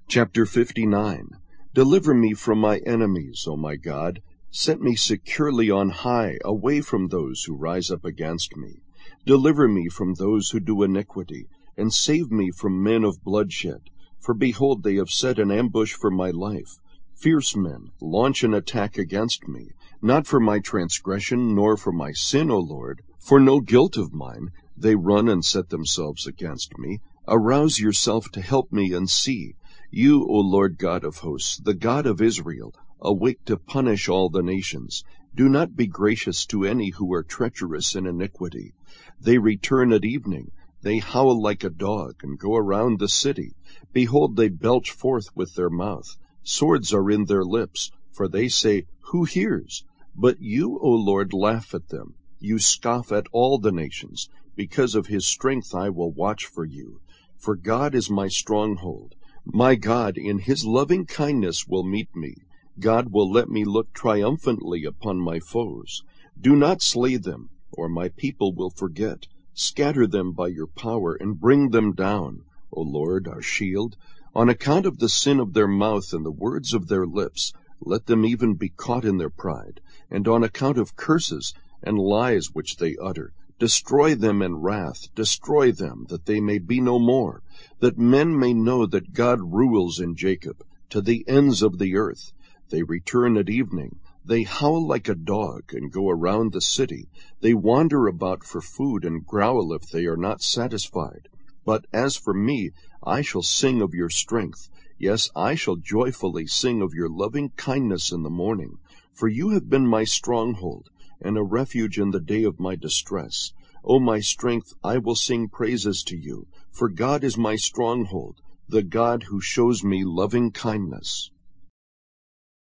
Chapter 59. Deliver me from my enemies, O my God. Set me securely on high, away from those who rise up against me. Deliver me from those who do iniquity, and save me from men of bloodshed. For behold, they have set an ambush for my life. Fierce men launch an attack against me, not for my transgression, nor for my sin, O Lord. For no guilt of mine, they run and set themselves against me. Arouse yourself to help me and see. You, O Lord God of hosts, the God of Israel, awake to punish all the nations. Do not be gracious to any who are treacherous in iniquity. They return at evening. They howl like a dog, and go around the city. Behold, they belch forth with their mouth. Swords are in their lips, for they say, Who hears? But you, O Lord, laugh at them. You scoff at all the nations. Because of his strength I will watch for you. For God is my stronghold. My God, in his loving kindness, will meet me. God will let me look triumphantly upon my foes. Do not slay them, or my people will forget. Scatter them by your power, and bring them down, O Lord, our shield. On account of the sin of their mouth and the words of their lips, let them even be caught in their pride. And on account of curses and lies which they utter, destroy them in wrath, destroy them, that they may be no more, that men may know that God rules in Jacob, to the ends of the earth. They return at evening. They howl like a dog, and go around the city. They wander about for food, and growl if they are not satisfied. But as for me, I shall sing of your strength. Yes, I shall joyfully sing of your loving kindness in the morning. For you have been my stronghold, and a refuge in the day of my distress. O my strength, I will sing praises to you, for God is my stronghold, the God who shows me loving kindness.